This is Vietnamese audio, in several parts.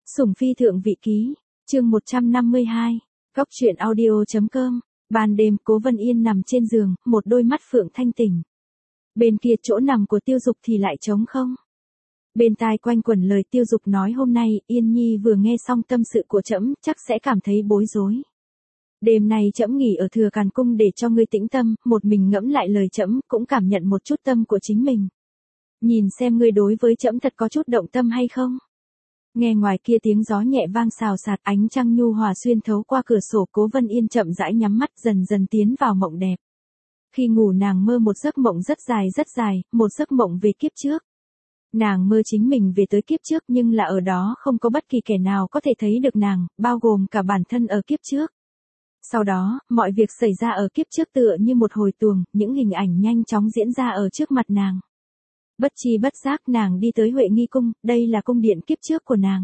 Sủng phi thượng vị ký, chương 152, Góc truyện audio.com. Ban đêm Cố Vân Yên nằm trên giường, một đôi mắt phượng thanh tỉnh. Bên kia chỗ nằm của Tiêu Dục thì lại trống không. Bên tai quanh quẩn lời Tiêu Dục nói hôm nay, Yên Nhi vừa nghe xong tâm sự của trẫm, chắc sẽ cảm thấy bối rối. Đêm nay trẫm nghỉ ở Thừa Càn Cung để cho ngươi tĩnh tâm, một mình ngẫm lại lời trẫm, cũng cảm nhận một chút tâm của chính mình. Nhìn xem ngươi đối với trẫm thật có chút động tâm hay không? Nghe ngoài kia tiếng gió nhẹ vang xào xạc, ánh trăng nhu hòa xuyên thấu qua cửa sổ, Cố Vân Yên chậm rãi nhắm mắt, dần dần tiến vào mộng đẹp. Khi ngủ nàng mơ một giấc mộng rất dài, một giấc mộng về kiếp trước. Nàng mơ chính mình về tới kiếp trước, nhưng là ở đó không có bất kỳ kẻ nào có thể thấy được nàng, bao gồm cả bản thân ở kiếp trước. Sau đó, mọi việc xảy ra ở kiếp trước tựa như một hồi tuồng, những hình ảnh nhanh chóng diễn ra ở trước mặt nàng. Bất chi bất giác nàng đi tới Huệ Nghi Cung, đây là cung điện kiếp trước của nàng.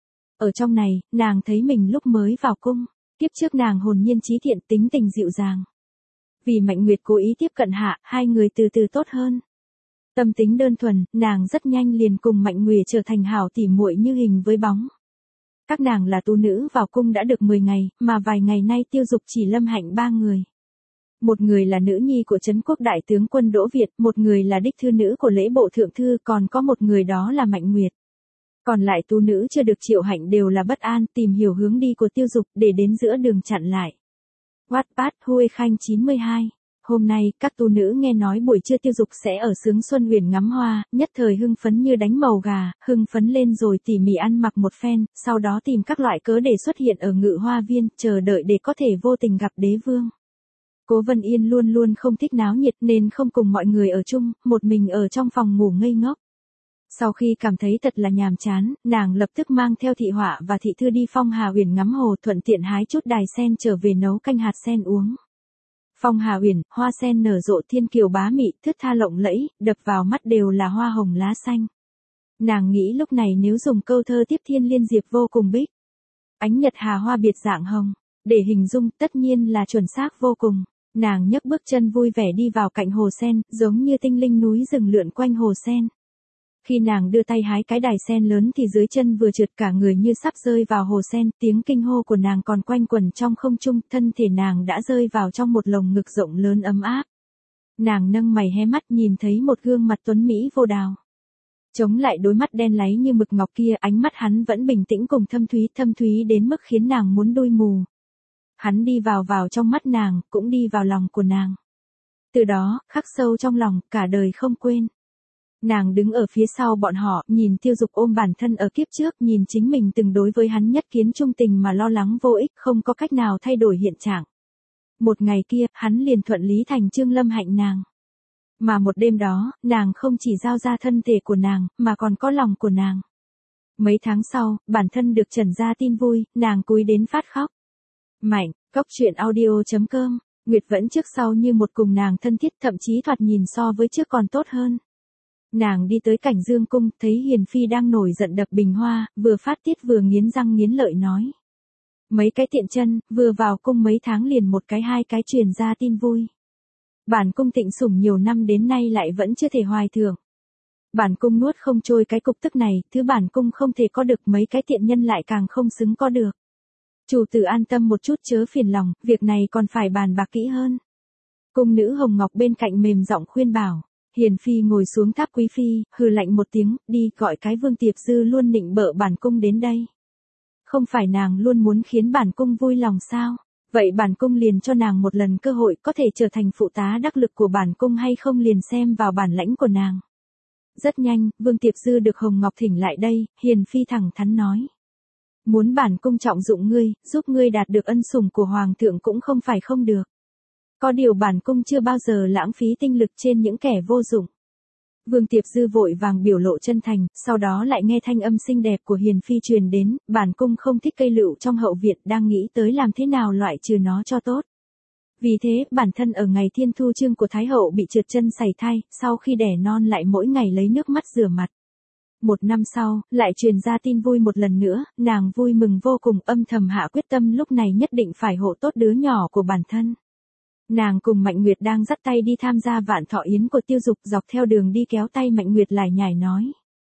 Ở trong này, nàng thấy mình lúc mới vào cung, kiếp trước nàng hồn nhiên trí thiện, tính tình dịu dàng. Vì Mạnh Nguyệt cố ý tiếp cận hạ, hai người từ từ tốt hơn. Tâm tính đơn thuần, nàng rất nhanh liền cùng Mạnh Nguyệt trở thành hảo tỉ muội như hình với bóng. Các nàng là tu nữ vào cung đã được 10 ngày, mà vài ngày nay Tiêu Dục chỉ lâm hạnh 3 người. Một người là nữ nhi của Trấn Quốc đại tướng quân Đỗ Việt, một người là đích thư nữ của lễ bộ thượng thư, còn có một người đó là Mạnh Nguyệt. Còn lại tu nữ chưa được triệu hạnh đều là bất an, tìm hiểu hướng đi của Tiêu Dục để đến giữa đường chặn lại. Wattpad Huê Khanh 92. Hôm nay, các tu nữ nghe nói buổi trưa Tiêu Dục sẽ ở Sướng Xuân Huyền ngắm hoa, nhất thời hưng phấn như đánh màu gà, hưng phấn lên rồi tỉ mỉ ăn mặc một phen, sau đó tìm các loại cớ để xuất hiện ở Ngự Hoa Viên, chờ đợi để có thể vô tình gặp đế vương. Cố Vân Yên luôn luôn không thích náo nhiệt nên không cùng mọi người ở chung, một mình ở trong phòng ngủ ngây ngốc. Sau khi cảm thấy thật là nhàm chán, nàng lập tức mang theo thị họa và thị thư đi Phong Hà Uyển ngắm hồ, thuận tiện hái chút đài sen trở về nấu canh hạt sen uống. Phong Hà Uyển, hoa sen nở rộ thiên kiều bá mị, thướt tha lộng lẫy, đập vào mắt đều là hoa hồng lá xanh. Nàng nghĩ lúc này nếu dùng câu thơ tiếp thiên liên diệp vô cùng bích. Ánh nhật hà hoa biệt dạng hồng, để hình dung tất nhiên là chuẩn xác vô cùng. Nàng nhấc bước chân vui vẻ đi vào cạnh hồ sen, giống như tinh linh núi rừng lượn quanh hồ sen. Khi nàng đưa tay hái cái đài sen lớn thì dưới chân vừa trượt, cả người như sắp rơi vào hồ sen, tiếng kinh hô của nàng còn quanh quẩn trong không trung, thân thể nàng đã rơi vào trong một lồng ngực rộng lớn ấm áp. Nàng nâng mày hé mắt nhìn thấy một gương mặt tuấn mỹ vô đào. Chống lại đôi mắt đen láy như mực ngọc kia, ánh mắt hắn vẫn bình tĩnh cùng thâm thúy đến mức khiến nàng muốn đôi mù. Hắn đi vào trong mắt nàng, cũng đi vào lòng của nàng. Từ đó, khắc sâu trong lòng, cả đời không quên. Nàng đứng ở phía sau bọn họ, nhìn Tiêu Dục ôm bản thân ở kiếp trước, nhìn chính mình từng đối với hắn nhất kiến trung tình mà lo lắng vô ích, không có cách nào thay đổi hiện trạng. Một ngày kia, hắn liền thuận lý thành chương lâm hạnh nàng. Mà một đêm đó, nàng không chỉ giao ra thân thể của nàng, mà còn có lòng của nàng. Mấy tháng sau, bản thân được trần ra tin vui, nàng cúi đến phát khóc. Mạnh, Góc truyện audio.com. Nguyệt vẫn trước sau như một cùng nàng thân thiết, thậm chí thoạt nhìn so với trước còn tốt hơn. Nàng đi tới Cảnh Dương Cung, thấy Hiền Phi đang nổi giận đập bình hoa, vừa phát tiết vừa nghiến răng nghiến lợi nói. Mấy cái tiện chân, vừa vào cung mấy tháng liền một cái hai cái truyền ra tin vui. Bản cung Tịnh sủng nhiều năm đến nay lại vẫn chưa thể hoài thưởng. Bản cung nuốt không trôi cái cục tức này, thứ bản cung không thể có được, mấy cái tiện nhân lại càng không xứng có được. Chủ tử an tâm một chút chớ phiền lòng, việc này còn phải bàn bạc kỹ hơn. Cung nữ Hồng Ngọc bên cạnh mềm giọng khuyên bảo. Hiền Phi ngồi xuống tháp quý phi, hừ lạnh một tiếng, đi gọi cái Vương Tiệp Dư luôn nịnh bợ bản cung đến đây. Không phải nàng luôn muốn khiến bản cung vui lòng sao? Vậy bản cung liền cho nàng một lần cơ hội, có thể trở thành phụ tá đắc lực của bản cung hay không liền xem vào bản lãnh của nàng. Rất nhanh, Vương Tiệp Dư được Hồng Ngọc thỉnh lại đây, Hiền Phi thẳng thắn nói. Muốn bản cung trọng dụng ngươi, giúp ngươi đạt được ân sủng của Hoàng thượng cũng không phải không được. Có điều bản cung chưa bao giờ lãng phí tinh lực trên những kẻ vô dụng. Vương Tiệp Dư vội vàng biểu lộ chân thành, sau đó lại nghe thanh âm xinh đẹp của Hiền Phi truyền đến, bản cung không thích cây lựu trong hậu viện, đang nghĩ tới làm thế nào loại trừ nó cho tốt. Vì thế, bản thân ở ngày thiên thu trương của Thái hậu bị trượt chân sảy thai, sau khi đẻ non lại mỗi ngày lấy nước mắt rửa mặt. Một năm sau, lại truyền ra tin vui một lần nữa, nàng vui mừng vô cùng, âm thầm hạ quyết tâm lúc này nhất định phải hộ tốt đứa nhỏ của bản thân. Nàng cùng Mạnh Nguyệt đang dắt tay đi tham gia vạn thọ yến của Tiêu Dục, dọc theo đường đi kéo tay Mạnh Nguyệt lải nhải nói.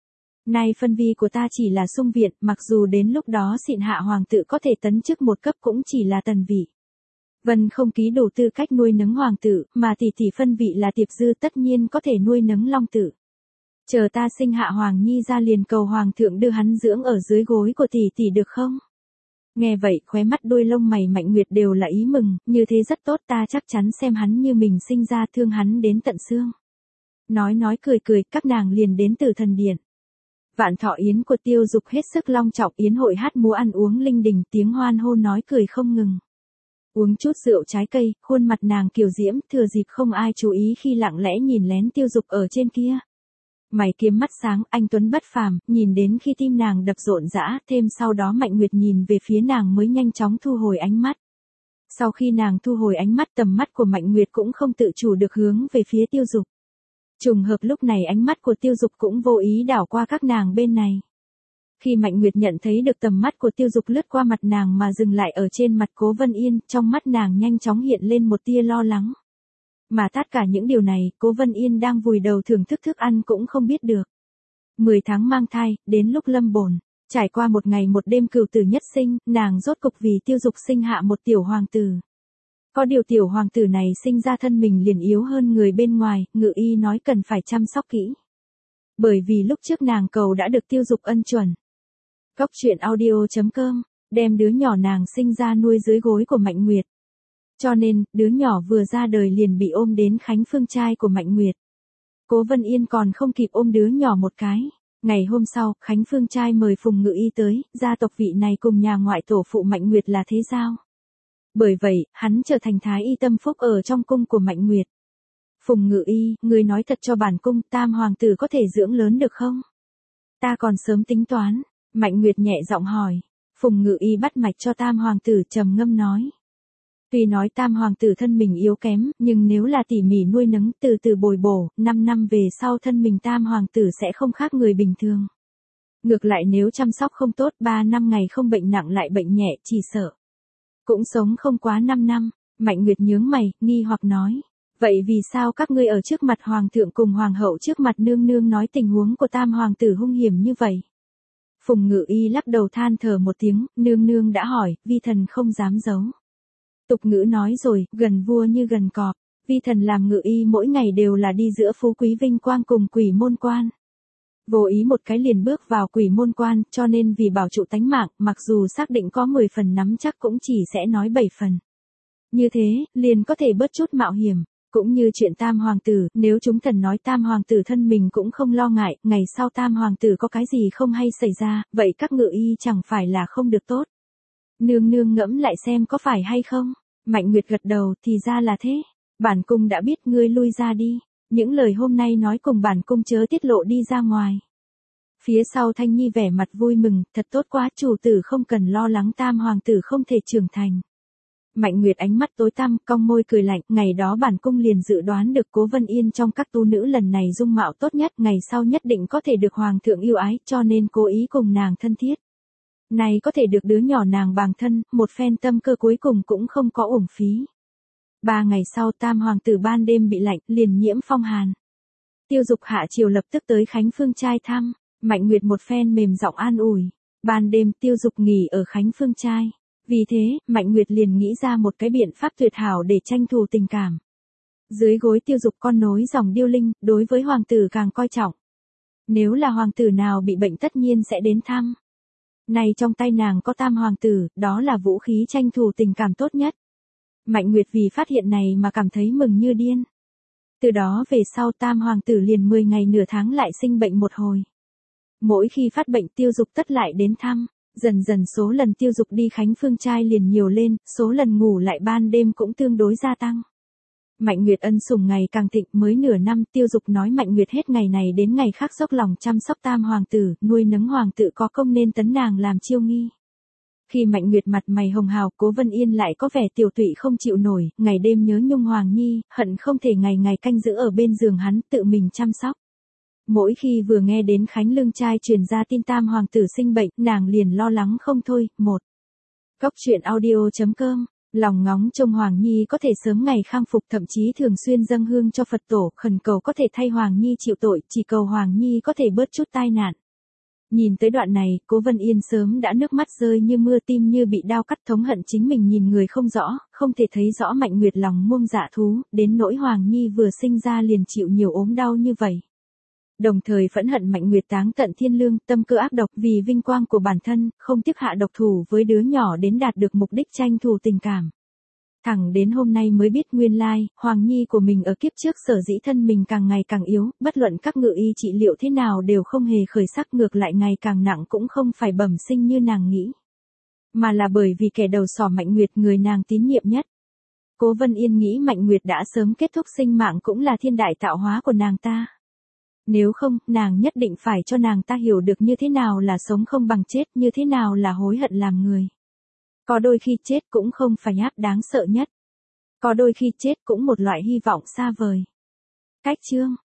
Nay phân vi của ta chỉ là sung viện, mặc dù đến lúc đó xịn hạ hoàng tử có thể tấn chức một cấp cũng chỉ là tần vị. Vân không ký đủ tư cách nuôi nấng hoàng tử, mà tỷ tỷ phân vị là Tiệp Dư tất nhiên có thể nuôi nấng long tử. Chờ ta sinh hạ hoàng nhi ra liền cầu hoàng thượng đưa hắn dưỡng ở dưới gối của tỷ tỷ được không? Nghe vậy, khóe mắt đuôi lông mày Mạnh Nguyệt đều là ý mừng, như thế rất tốt, ta chắc chắn xem hắn như mình sinh ra, thương hắn đến tận xương. Nói cười cười, các nàng liền đến Tử Thần Điện. Vạn thọ yến của Tiêu Dục hết sức long trọng, yến hội hát múa ăn uống linh đình, tiếng hoan hô nói cười không ngừng. Uống chút rượu trái cây, khuôn mặt nàng kiều diễm, thừa dịp không ai chú ý khi lặng lẽ nhìn lén Tiêu Dục ở trên kia. Mày kiếm mắt sáng, anh tuấn bất phàm, nhìn đến khi tim nàng đập rộn rã, thêm sau đó Mạnh Nguyệt nhìn về phía nàng mới nhanh chóng thu hồi ánh mắt. Sau khi nàng thu hồi ánh mắt, tầm mắt của Mạnh Nguyệt cũng không tự chủ được hướng về phía Tiêu Dục. Trùng hợp lúc này ánh mắt của Tiêu Dục cũng vô ý đảo qua các nàng bên này. Khi Mạnh Nguyệt nhận thấy được tầm mắt của Tiêu Dục lướt qua mặt nàng mà dừng lại ở trên mặt Cố Vân Yên, trong mắt nàng nhanh chóng hiện lên một tia lo lắng. Mà tất cả những điều này, Cố Vân Yên đang vùi đầu thưởng thức thức ăn cũng không biết được. 10 tháng mang thai, đến lúc lâm bồn, trải qua một ngày một đêm cửu tử nhất sinh, nàng rốt cục vì Tiêu Dục sinh hạ một tiểu hoàng tử. Có điều tiểu hoàng tử này sinh ra thân mình liền yếu hơn người bên ngoài, ngự y nói cần phải chăm sóc kỹ. Bởi vì lúc trước nàng cầu đã được Tiêu Dục ân chuẩn. Góc truyện audio.com, đem đứa nhỏ nàng sinh ra nuôi dưới gối của Mạnh Nguyệt. Cho nên, đứa nhỏ vừa ra đời liền bị ôm đến Khánh Phương trai của Mạnh Nguyệt. Cố Vân Yên còn không kịp ôm đứa nhỏ một cái. Ngày hôm sau, Khánh Phương trai mời Phùng Ngự Y tới, gia tộc vị này cùng nhà ngoại tổ phụ Mạnh Nguyệt là thế giao. Bởi vậy, hắn trở thành thái y tâm phúc ở trong cung của Mạnh Nguyệt. Phùng Ngự Y, người nói thật cho bản cung, tam hoàng tử có thể dưỡng lớn được không? Ta còn sớm tính toán. Mạnh Nguyệt nhẹ giọng hỏi. Phùng Ngự Y bắt mạch cho tam hoàng tử, trầm ngâm nói. Tuy nói tam hoàng tử thân mình yếu kém, nhưng nếu là tỉ mỉ nuôi nấng, từ từ bồi bổ, 5 năm về sau thân mình tam hoàng tử sẽ không khác người bình thường. Ngược lại nếu chăm sóc không tốt, 3 năm ngày không bệnh nặng lại bệnh nhẹ, chỉ sợ cũng sống không quá 5 năm. Mạnh Nguyệt nhướng mày, nghi hoặc nói. Vậy vì sao các ngươi ở trước mặt hoàng thượng cùng hoàng hậu trước mặt nương nương nói tình huống của tam hoàng tử hung hiểm như vậy? Phùng Ngự Y lắc đầu than thở một tiếng, nương nương đã hỏi, vi thần không dám giấu. Tục ngữ nói rồi, gần vua như gần cọp, vi thần làm ngự y mỗi ngày đều là đi giữa phú quý vinh quang cùng quỷ môn quan. Vô ý một cái liền bước vào quỷ môn quan, cho nên vì bảo trụ tánh mạng, mặc dù xác định có 10 phần nắm chắc cũng chỉ sẽ nói 7 phần. Như thế, liền có thể bớt chút mạo hiểm. Cũng như chuyện tam hoàng tử, nếu chúng thần nói tam hoàng tử thân mình cũng không lo ngại, ngày sau tam hoàng tử có cái gì không hay xảy ra, vậy các ngự y chẳng phải là không được tốt. Nương nương ngẫm lại xem có phải hay không? Mạnh Nguyệt gật đầu, thì ra là thế. Bản cung đã biết, ngươi lui ra đi. Những lời hôm nay nói cùng bản cung chớ tiết lộ đi ra ngoài. Phía sau Thanh Nhi vẻ mặt vui mừng, thật tốt quá, chủ tử không cần lo lắng tam hoàng tử không thể trưởng thành. Mạnh Nguyệt ánh mắt tối tăm, cong môi cười lạnh, ngày đó bản cung liền dự đoán được Cố Vân Yên trong các tu nữ lần này dung mạo tốt nhất, ngày sau nhất định có thể được hoàng thượng yêu ái, cho nên cố ý cùng nàng thân thiết. Này có thể được đứa nhỏ nàng bàng thân, một phen tâm cơ cuối cùng cũng không có uổng phí. 3 ngày sau tam hoàng tử ban đêm bị lạnh, liền nhiễm phong hàn. Tiêu Dục hạ chiều lập tức tới Khánh Phương trai thăm, Mạnh Nguyệt một phen mềm giọng an ủi. Ban đêm Tiêu Dục nghỉ ở Khánh Phương trai. Vì thế, Mạnh Nguyệt liền nghĩ ra một cái biện pháp tuyệt hảo để tranh thủ tình cảm. Dưới gối Tiêu Dục con nối dòng điêu linh, đối với hoàng tử càng coi trọng. Nếu là hoàng tử nào bị bệnh tất nhiên sẽ đến thăm. Này trong tay nàng có tam hoàng tử, đó là vũ khí tranh thủ tình cảm tốt nhất. Mạnh Nguyệt vì phát hiện này mà cảm thấy mừng như điên. Từ đó về sau tam hoàng tử liền 10 ngày nửa tháng lại sinh bệnh một hồi. Mỗi khi phát bệnh Tiêu Dục tất lại đến thăm. Dần dần số lần Tiêu Dục đi Khánh Phương trai liền nhiều lên, số lần ngủ lại ban đêm cũng tương đối gia tăng. Mạnh Nguyệt ân sủng ngày càng thịnh, mới nửa năm Tiêu Dục nói Mạnh Nguyệt hết ngày này đến ngày khác dốc lòng chăm sóc tam hoàng tử, nuôi nấng hoàng tử có công nên tấn nàng làm chiêu nghi. Khi Mạnh Nguyệt mặt mày hồng hào, Cố Vân Yên lại có vẻ tiểu tụy không chịu nổi, ngày đêm nhớ nhung hoàng nhi, hận không thể ngày ngày canh giữ ở bên giường hắn, tự mình chăm sóc. Mỗi khi vừa nghe đến Khánh Lương trai truyền ra tin tam hoàng tử sinh bệnh, nàng liền lo lắng không thôi. Góc truyện audio.com, lòng ngóng trông Hoàng Nhi có thể sớm ngày khang phục, thậm chí thường xuyên dâng hương cho Phật tổ, khẩn cầu có thể thay Hoàng Nhi chịu tội, chỉ cầu Hoàng Nhi có thể bớt chút tai nạn. Nhìn tới đoạn này, Cố Vân Yên sớm đã nước mắt rơi như mưa, tim như bị đao cắt, thống hận chính mình nhìn người không rõ, không thể thấy rõ Mạnh Nguyệt lòng muông dạ thú, đến nỗi Hoàng Nhi vừa sinh ra liền chịu nhiều ốm đau như vậy. Đồng thời phẫn hận Mạnh Nguyệt táng tận thiên lương, tâm cơ ác độc, vì vinh quang của bản thân, không tiếc hạ độc thủ với đứa nhỏ đến đạt được mục đích tranh thủ tình cảm. Thẳng đến hôm nay mới biết nguyên lai, Hoàng Nhi của mình ở kiếp trước sở dĩ thân mình càng ngày càng yếu, bất luận các ngự y trị liệu thế nào đều không hề khởi sắc, ngược lại ngày càng nặng, cũng không phải bẩm sinh như nàng nghĩ. Mà là bởi vì kẻ đầu sỏ Mạnh Nguyệt, người nàng tín nhiệm nhất. Cố Vân Yên nghĩ Mạnh Nguyệt đã sớm kết thúc sinh mạng cũng là thiên đại tạo hóa của nàng ta. Nếu không, nàng nhất định phải cho nàng ta hiểu được như thế nào là sống không bằng chết, như thế nào là hối hận làm người. Có đôi khi chết cũng không phải áp đáng sợ nhất. Có đôi khi chết cũng một loại hy vọng xa vời. Cách chương